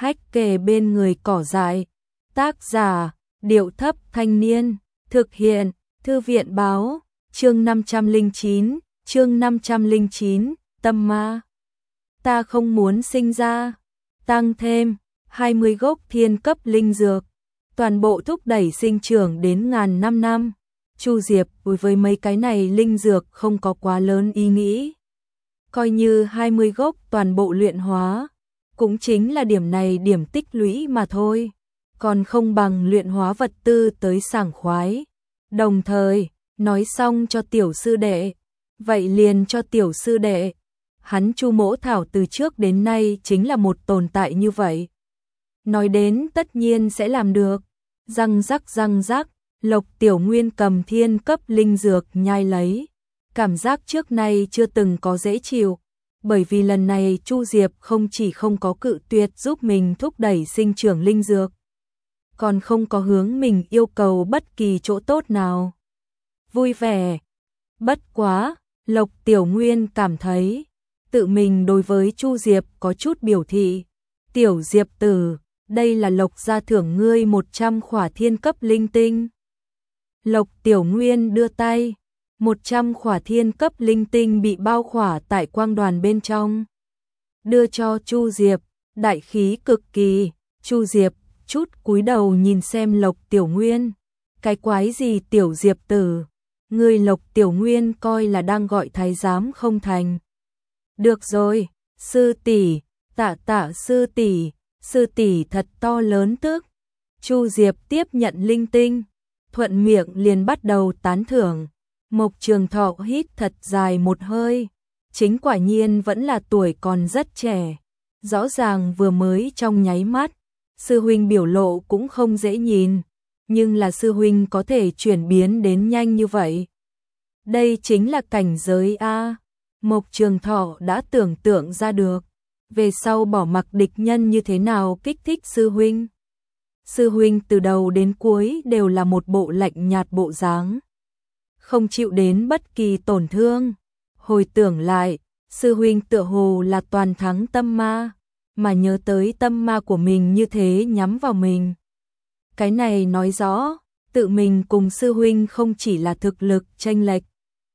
hách kề bên người cỏ dại. Tác giả, Điệu Thấp Thanh Niên, thực hiện, Thư viện báo, chương 509, tâm ma. Ta không muốn sinh ra, tăng thêm 20 gốc thiên cấp linh dược, toàn bộ thúc đẩy sinh trưởng đến ngàn năm. Chu Diệp với mấy cái này linh dược không có quá lớn ý nghĩ. Coi như 20 gốc toàn bộ luyện hóa, cũng chính là điểm này điểm tích lũy mà thôi, còn không bằng luyện hóa vật tư tới sảng khoái. Đồng thời, nói xong cho tiểu sư đệ, vậy liền cho tiểu sư đệ. Hắn Chu Mỗ Thảo từ trước đến nay chính là một tồn tại như vậy. Nói đến tất nhiên sẽ làm được. Răng rắc, Lộc Tiểu Nguyên cầm thiên cấp linh dược nhai lấy. Cảm giác trước nay chưa từng có dễ chịu, bởi vì lần này Chu Diệp không chỉ không có cự tuyệt giúp mình thúc đẩy sinh trưởng linh dược, còn không có hướng mình yêu cầu bất kỳ chỗ tốt nào. Vui vẻ. Bất quá, Lộc Tiểu Nguyên cảm thấy tự mình đối với Chu Diệp có chút biểu thị. Tiểu Diệp tử, đây là Lộc gia thưởng ngươi 100 khỏa thiên cấp linh tinh. Lộc Tiểu Nguyên đưa tay, 100 khỏa thiên cấp linh tinh bị bao khỏa tại quang đoàn bên trong, đưa cho Chu Diệp, đại khí cực kỳ. Chu Diệp chút cúi đầu nhìn xem Lộc Tiểu Nguyên, cái quái gì Tiểu Diệp tử, ngươi Lộc Tiểu Nguyên coi là đang gọi thái giám không thành. Được rồi, sư tỷ, tạ sư tỷ thật to lớn tức. Chu Diệp tiếp nhận linh tinh, thuận miệng liền bắt đầu tán thưởng. Mộc Trường Thọ hít thật dài một hơi, chính quả nhiên vẫn là tuổi còn rất trẻ. Rõ ràng vừa mới trong nháy mắt, sư huynh biểu lộ cũng không dễ nhìn, nhưng là sư huynh có thể chuyển biến đến nhanh như vậy. Đây chính là cảnh giới A. Mộc Trường Thọ đã tưởng tượng ra được, về sau bỏ mặc địch nhân như thế nào kích thích sư huynh. Sư huynh từ đầu đến cuối đều là một bộ lạnh nhạt bộ dáng, không chịu đến bất kỳ tổn thương. Hồi tưởng lại, sư huynh tựa hồ là toàn thắng tâm ma, mà nhớ tới tâm ma của mình như thế nhắm vào mình. Cái này nói rõ, tự mình cùng sư huynh không chỉ là thực lực chênh lệch,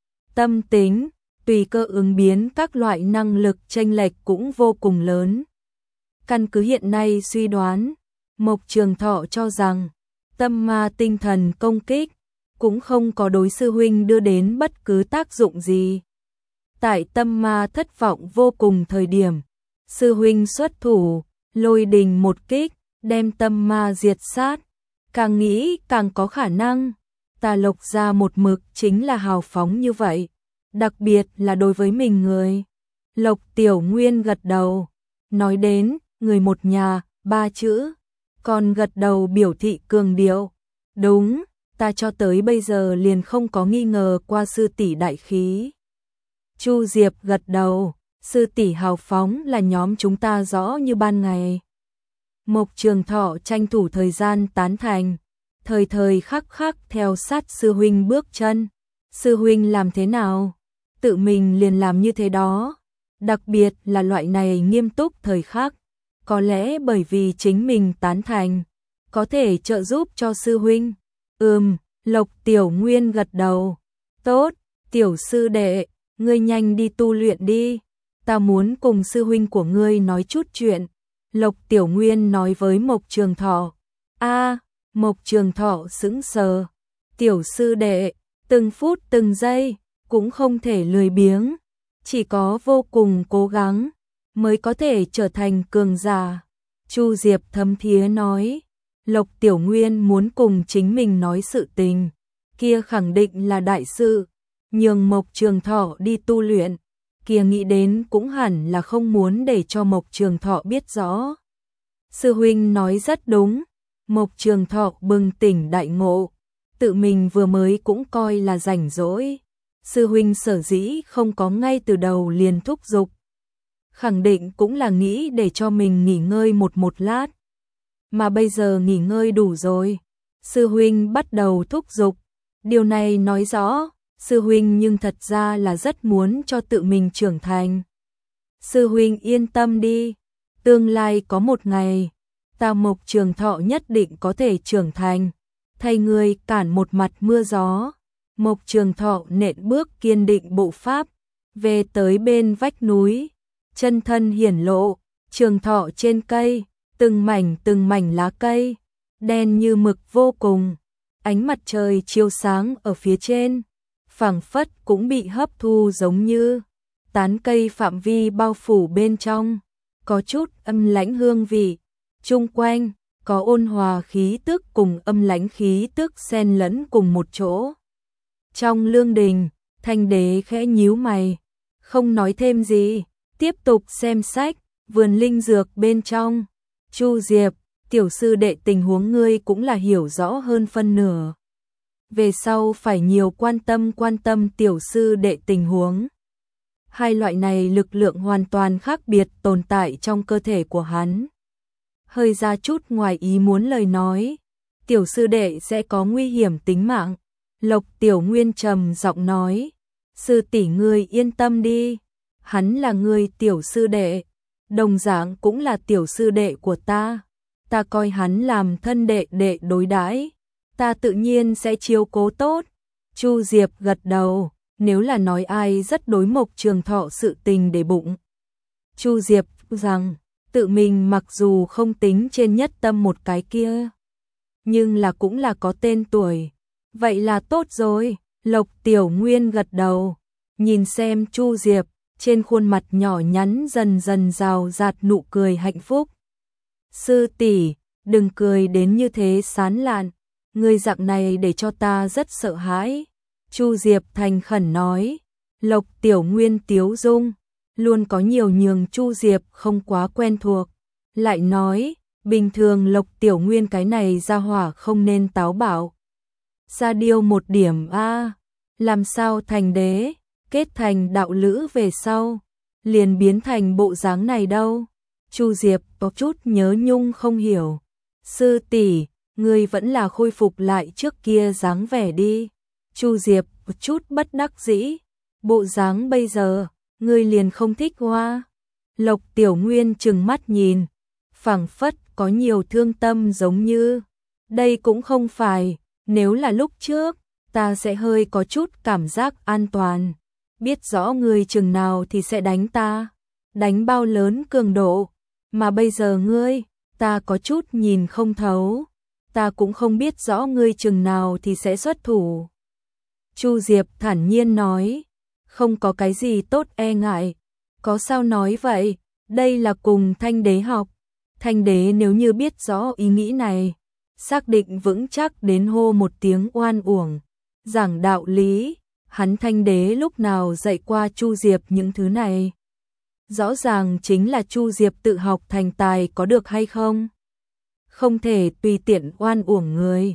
tâm tính, tùy cơ ứng biến các loại năng lực chênh lệch cũng vô cùng lớn. Căn cứ hiện nay suy đoán, Mộc Trường Thọ cho rằng tâm ma tinh thần công kích cũng không có đối sư huynh đưa đến bất cứ tác dụng gì. Tại tâm ma thất vọng vô cùng thời điểm, sư huynh xuất thủ, lôi đình một kích, đem tâm ma diệt sát. Càng nghĩ càng có khả năng, ta Lộc gia một mực chính là hào phóng như vậy, đặc biệt là đối với mình người. Lộc Tiểu Nguyên gật đầu, nói đến người một nhà, 3 chữ, còn gật đầu biểu thị cường điệu. Đúng, ta cho tới bây giờ liền không có nghi ngờ qua sư tỷ đại khí. Chu Diệp gật đầu, sư tỷ hào phóng là nhóm chúng ta rõ như ban ngày. Mộc Trường Thọ tranh thủ thời gian tán thành, thời thời khắc khắc theo sát sư huynh bước chân. Sư huynh làm thế nào, tự mình liền làm như thế đó, đặc biệt là loại này nghiêm túc thời khắc. Có lẽ bởi vì chính mình tán thành, có thể trợ giúp cho sư huynh. Lộc Tiểu Nguyên gật đầu. Tốt, tiểu sư đệ, ngươi nhanh đi tu luyện đi, ta muốn cùng sư huynh của ngươi nói chút chuyện. Lộc Tiểu Nguyên nói với Mộc Trường Thọ. Mộc Trường Thọ sững sờ. Tiểu sư đệ, từng phút từng giây, cũng không thể lười biếng, chỉ có vô cùng cố gắng, mới có thể trở thành cường giả. Chu Diệp thấm thía nói, Lộc Tiểu Nguyên muốn cùng chính mình nói sự tình, kia khẳng định là đại sự, nhường Mộc Trường Thọ đi tu luyện, kia nghĩ đến cũng hẳn là không muốn để cho Mộc Trường Thọ biết rõ. Sư huynh nói rất đúng, Mộc Trường Thọ bừng tỉnh đại ngộ, tự mình vừa mới cũng coi là rảnh rỗi. Sư huynh sở dĩ không có ngay từ đầu liền thúc giục, khẳng định cũng là nghĩ để cho mình nghỉ ngơi một lát. Mà bây giờ nghỉ ngơi đủ rồi, sư huynh bắt đầu thúc giục. Điều này nói rõ, sư huynh nhưng thật ra là rất muốn cho tự mình trưởng thành. Sư huynh yên tâm đi, tương lai có một ngày, ta Mộc Trường Thọ nhất định có thể trưởng thành, thay ngươi cản một mặt mưa gió. Mộc Trường Thọ nện bước kiên định bộ pháp, về tới bên vách núi, chân thân hiển lộ, Trường Thọ trên cây, từng mảnh lá cây, đen như mực vô cùng, ánh mặt trời chiếu sáng ở phía trên, phảng phất cũng bị hấp thu giống như tán cây phạm vi bao phủ bên trong, có chút âm lãnh hương vị, chung quanh có ôn hòa khí tức cùng âm lãnh khí tức xen lẫn cùng một chỗ. Trong lương đình, Thanh Đế khẽ nhíu mày, không nói thêm gì, tiếp tục xem sách, vườn linh dược bên trong. Chu Diệp, tiểu sư đệ tình huống ngươi cũng là hiểu rõ hơn phân nửa. Về sau phải nhiều quan tâm tiểu sư đệ tình huống. Hai loại này lực lượng hoàn toàn khác biệt tồn tại trong cơ thể của hắn. Hơi ra chút ngoài ý muốn lời nói, tiểu sư đệ sẽ có nguy hiểm tính mạng. Lộc Tiểu Nguyên trầm giọng nói, sư tỷ ngươi yên tâm đi, hắn là người tiểu sư đệ, đồng dạng cũng là tiểu sư đệ của ta coi hắn làm thân đệ đệ đối đãi, ta tự nhiên sẽ chiếu cố tốt. Chu Diệp gật đầu, nếu là nói ai rất đối Mộc Trường Thọ sự tình để bụng. Chu Diệp rằng, tự mình mặc dù không tính trên nhất tâm một cái kia, nhưng là cũng là có tên tuổi. Vậy là tốt rồi, Lộc Tiểu Nguyên gật đầu, nhìn xem Chu Diệp, trên khuôn mặt nhỏ nhắn dần dần rào rạt nụ cười hạnh phúc. Sư tỷ, đừng cười đến như thế sán lạn, người dạng này để cho ta rất sợ hãi. Chu Diệp thành khẩn nói, Lộc Tiểu Nguyên tiếu dung, luôn có nhiều nhường Chu Diệp không quá quen thuộc. Lại nói, bình thường Lộc Tiểu Nguyên cái này ra hỏa không nên táo bạo. Ra điêu một điểm a, làm sao thành đế, kết thành đạo lữ về sau, liền biến thành bộ dáng này đâu. Chu Diệp có chút nhớ nhung không hiểu. Sư tỷ, ngươi vẫn là khôi phục lại trước kia dáng vẻ đi. Chu Diệp một chút bất đắc dĩ, bộ dáng bây giờ, ngươi liền không thích hoa. Lộc Tiểu Nguyên trừng mắt nhìn, phảng phất có nhiều thương tâm giống như, đây cũng không phải, nếu là lúc trước, ta sẽ hơi có chút cảm giác an toàn, biết rõ ngươi chừng nào thì sẽ đánh ta, đánh bao lớn cường độ, mà bây giờ ngươi, ta có chút nhìn không thấu, ta cũng không biết rõ ngươi chừng nào thì sẽ xuất thủ. Chu Diệp thản nhiên nói, không có cái gì tốt e ngại, có sao nói vậy, đây là cùng Thanh Đế học, Thanh Đế nếu như biết rõ ý nghĩ này, xác định vững chắc đến hô một tiếng oan uổng, giảng đạo lý, hắn Thanh Đế lúc nào dạy qua Chu Diệp những thứ này. Rõ ràng chính là Chu Diệp tự học thành tài có được hay không? Không thể tùy tiện oan uổng người.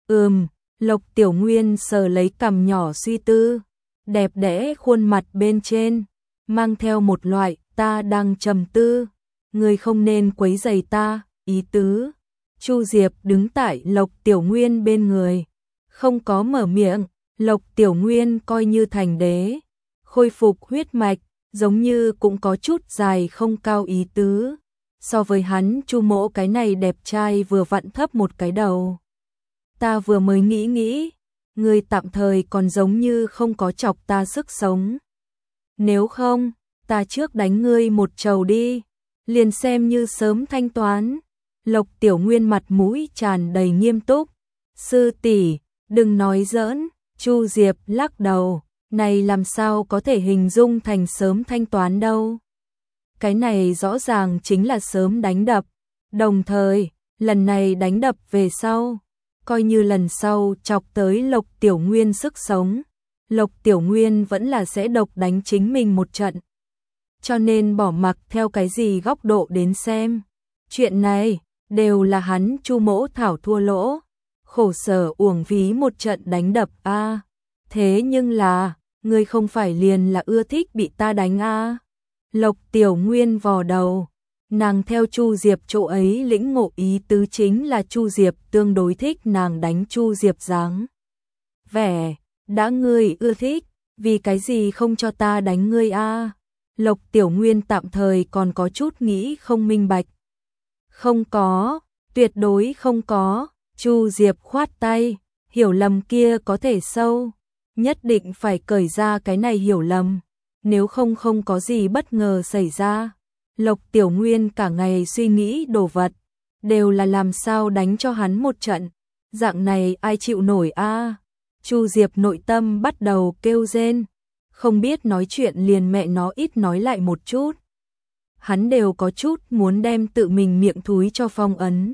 Lộc Tiểu Nguyên sờ lấy cằm nhỏ suy tư, đẹp đẽ khuôn mặt bên trên, mang theo một loại ta đang trầm tư, người không nên quấy rầy ta, ý tứ. Chu Diệp đứng tại Lộc Tiểu Nguyên bên người, không có mở miệng, Lộc Tiểu Nguyên coi như thành đế, khôi phục huyết mạch, giống như cũng có chút dài không cao ý tứ. So với hắn Chu Mỗ cái này đẹp trai vừa vặn thấp một cái đầu. Ta vừa mới nghĩ, người tạm thời còn giống như không có chọc ta sức sống. Nếu không, ta trước đánh ngươi một trầu đi, liền xem như sớm thanh toán. Lộc Tiểu Nguyên mặt mũi tràn đầy nghiêm túc. Sư tỷ, đừng nói giỡn. Chu Diệp lắc đầu, này làm sao có thể hình dung thành sớm thanh toán đâu. Cái này rõ ràng chính là sớm đánh đập. Đồng thời, lần này đánh đập về sau, coi như lần sau chọc tới Lộc Tiểu Nguyên sức sống, Lộc Tiểu Nguyên vẫn là sẽ độc đánh chính mình một trận. Cho nên bỏ mặc theo cái gì góc độ đến xem, chuyện này đều là hắn Chu Mỗ thảo thua lỗ, khổ sở uổng phí một trận đánh đập a. Thế nhưng là, ngươi không phải liền là ưa thích bị ta đánh a? Lộc Tiểu Nguyên vò đầu, nàng theo Chu Diệp chỗ ấy lĩnh ngộ ý tứ chính là Chu Diệp tương đối thích nàng đánh Chu Diệp dáng vẻ, đã ngươi ưa thích, vì cái gì không cho ta đánh ngươi a? Lộc Tiểu Nguyên tạm thời còn có chút nghĩ không minh bạch. Không có, Tuyệt đối không có, Chu Diệp khoát tay, hiểu lầm kia có thể sâu, nhất định phải cởi ra cái này hiểu lầm, nếu không không có gì bất ngờ xảy ra. Lộc Tiểu Nguyên cả ngày suy nghĩ đồ vật, đều là làm sao đánh cho hắn một trận, dạng này ai chịu nổi a. Chu Diệp nội tâm bắt đầu kêu rên, không biết nói chuyện liền mẹ nó ít nói lại một chút. Hắn đều có chút muốn đem tự mình miệng thúi cho phong ấn.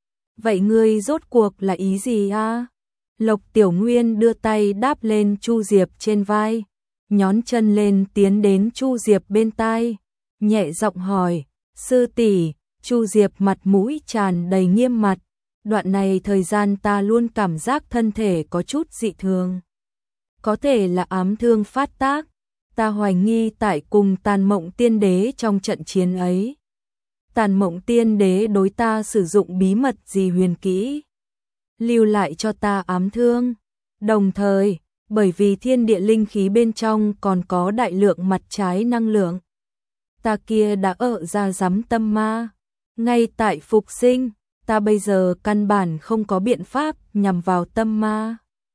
Vậy ngươi rốt cuộc là ý gì a? Lộc Tiểu Nguyên đưa tay đáp lên Chu Diệp trên vai, nhón chân lên tiến đến Chu Diệp bên tai, nhẹ giọng hỏi, sư tỷ. Chu Diệp mặt mũi tràn đầy nghiêm mặt, đoạn này thời gian ta luôn cảm giác thân thể có chút dị thường. Có thể là ám thương phát tác, ta hoài nghi tại cùng Tàn Mộng Tiên Đế trong trận chiến ấy. Tàn Mộng Tiên Đế đối ta sử dụng bí mật gì huyền kỹ, lưu lại cho ta ám thương. Đồng thời, bởi vì thiên địa linh khí bên trong còn có đại lượng mặt trái năng lượng, ta kia đã ở ra giám tâm ma, ngay tại phục sinh, ta bây giờ căn bản không có biện pháp nhằm vào tâm ma.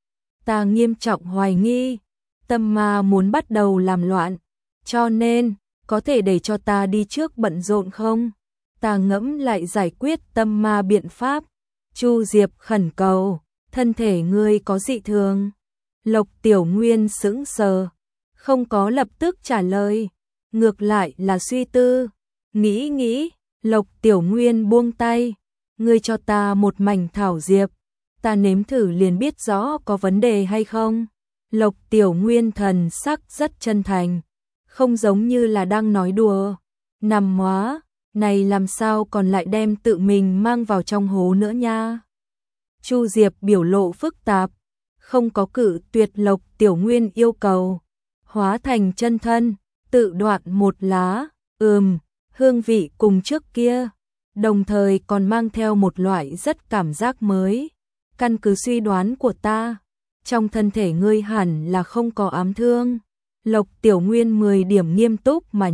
Ta nghiêm trọng hoài nghi, tâm ma muốn bắt đầu làm loạn, cho nên, có thể để cho ta đi trước bận rộn không? Ta ngẫm lại giải quyết tâm ma biện pháp. Chu Diệp khẩn cầu, thân thể ngươi có dị thường. Lộc Tiểu Nguyên sững sờ, không có lập tức trả lời, ngược lại là suy tư, nghĩ. Lộc Tiểu Nguyên buông tay, ngươi cho ta một mảnh thảo diệp, ta nếm thử liền biết rõ có vấn đề hay không. Lộc Tiểu Nguyên thần sắc rất chân thành, không giống như là đang nói đùa. Nằm hóa, này làm sao còn lại đem tự mình mang vào trong hố nữa nha. Chu Diệp biểu lộ phức tạp, không có cự tuyệt Lộc Tiểu Nguyên yêu cầu, hóa thành chân thân, tự đoạn một lá, hương vị cùng trước kia, đồng thời còn mang theo một loại rất cảm giác mới. Căn cứ suy đoán của ta, trong thân thể ngươi hẳn là không có ám thương. Lộc Tiểu Nguyên 10 điểm nghiêm túc mà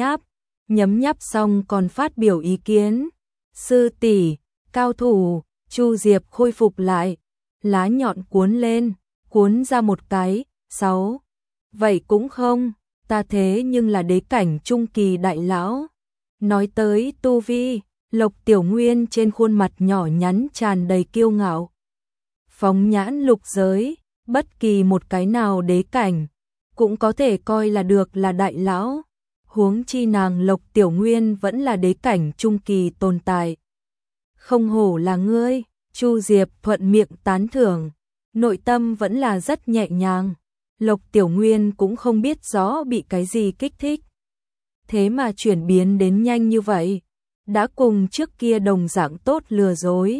nhấm nháp xong còn phát biểu ý kiến. Sư tỷ, cao thủ. Chu Diệp khôi phục lại, lá nhọn cuốn lên, cuốn ra một cái, 6. Vậy cũng không, ta thế nhưng là đế cảnh trung kỳ đại lão. Nói tới tu vi, Lộc Tiểu Nguyên trên khuôn mặt nhỏ nhắn tràn đầy kiêu ngạo. Phóng nhãn lục giới, bất kỳ một cái nào đế cảnh, cũng có thể coi là được là đại lão. Huống chi nàng Lộc Tiểu Nguyên vẫn là đế cảnh trung kỳ tồn tại. Không hổ là ngươi, Chu Diệp thuận miệng tán thưởng, nội tâm vẫn là rất nhẹ nhàng. Lộc Tiểu Nguyên cũng không biết rõ bị cái gì kích thích, thế mà chuyển biến đến nhanh như vậy, đã cùng trước kia đồng dạng tốt lừa dối.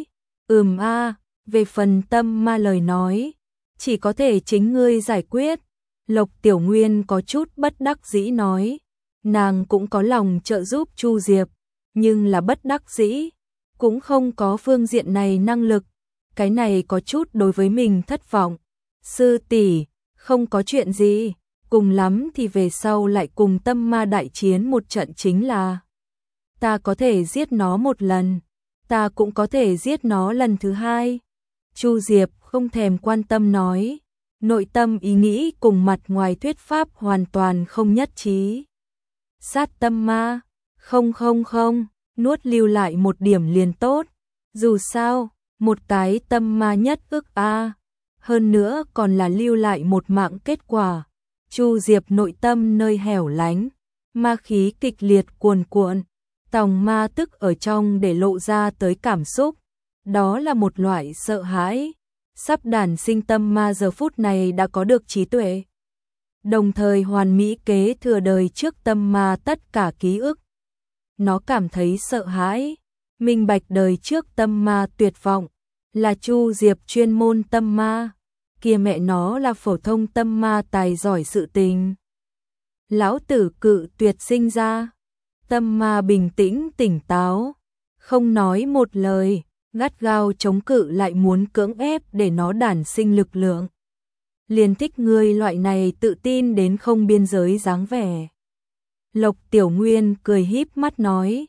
Về phần tâm ma lời nói, chỉ có thể chính ngươi giải quyết. Lộc Tiểu Nguyên có chút bất đắc dĩ nói, nàng cũng có lòng trợ giúp Chu Diệp, nhưng là bất đắc dĩ, cũng không có phương diện này năng lực, cái này có chút đối với mình thất vọng. Sư tỷ, không có chuyện gì, cùng lắm thì về sau lại cùng tâm ma đại chiến một trận chính là. Ta có thể giết nó một lần, ta cũng có thể giết nó lần thứ hai. Chu Diệp không thèm quan tâm nói, nội tâm ý nghĩ cùng mặt ngoài thuyết pháp hoàn toàn không nhất trí. Sát tâm ma, không, nuốt lưu lại một điểm liền tốt, dù sao, một cái tâm ma nhất ức hơn nữa còn là lưu lại một mạng kết quả. Chu Diệp nội tâm nơi hẻo lánh, ma khí kịch liệt cuồn cuộn, tòng ma tức ở trong để lộ ra tới cảm xúc, đó là một loại sợ hãi. Sắp đản sinh tâm ma giờ phút này đã có được trí tuệ, đồng thời hoàn mỹ kế thừa đời trước tâm ma tất cả ký ức. Nó cảm thấy sợ hãi, minh bạch đời trước tâm ma tuyệt vọng, là Chu Diệp chuyên môn tâm ma, kia mẹ nó là phổ thông tâm ma tài giỏi sự tình. Lão tử cự tuyệt sinh ra, tâm ma bình tĩnh tỉnh táo, không nói một lời, gắt gao chống cự lại muốn cưỡng ép để nó đản sinh lực lượng. Liền thích ngươi loại này tự tin đến không biên giới dáng vẻ. Lộc Tiểu Nguyên cười híp mắt nói,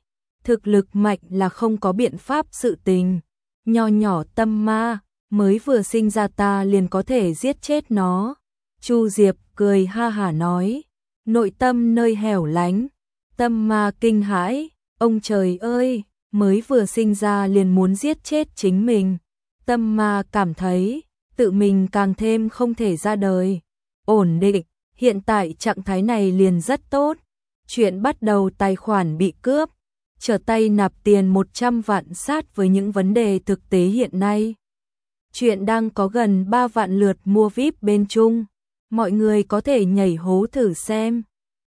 Thực lực mạnh là không có biện pháp sự tình. Nho nhỏ tâm ma, mới vừa sinh ra ta liền có thể giết chết nó. Chu Diệp cười ha hả nói, nội tâm nơi hẻo lánh. Tâm ma kinh hãi, ông trời ơi, mới vừa sinh ra liền muốn giết chết chính mình. Tâm ma cảm thấy, tự mình càng thêm không thể ra đời. Ổn định, hiện tại trạng thái này liền rất tốt. Chuyện bắt đầu tài khoản bị cướp, trở tay nạp tiền 100 vạn sát với những vấn đề thực tế hiện nay. Chuyện đang có gần 3 vạn lượt mua VIP bên Trung. Mọi người có thể nhảy hố thử xem.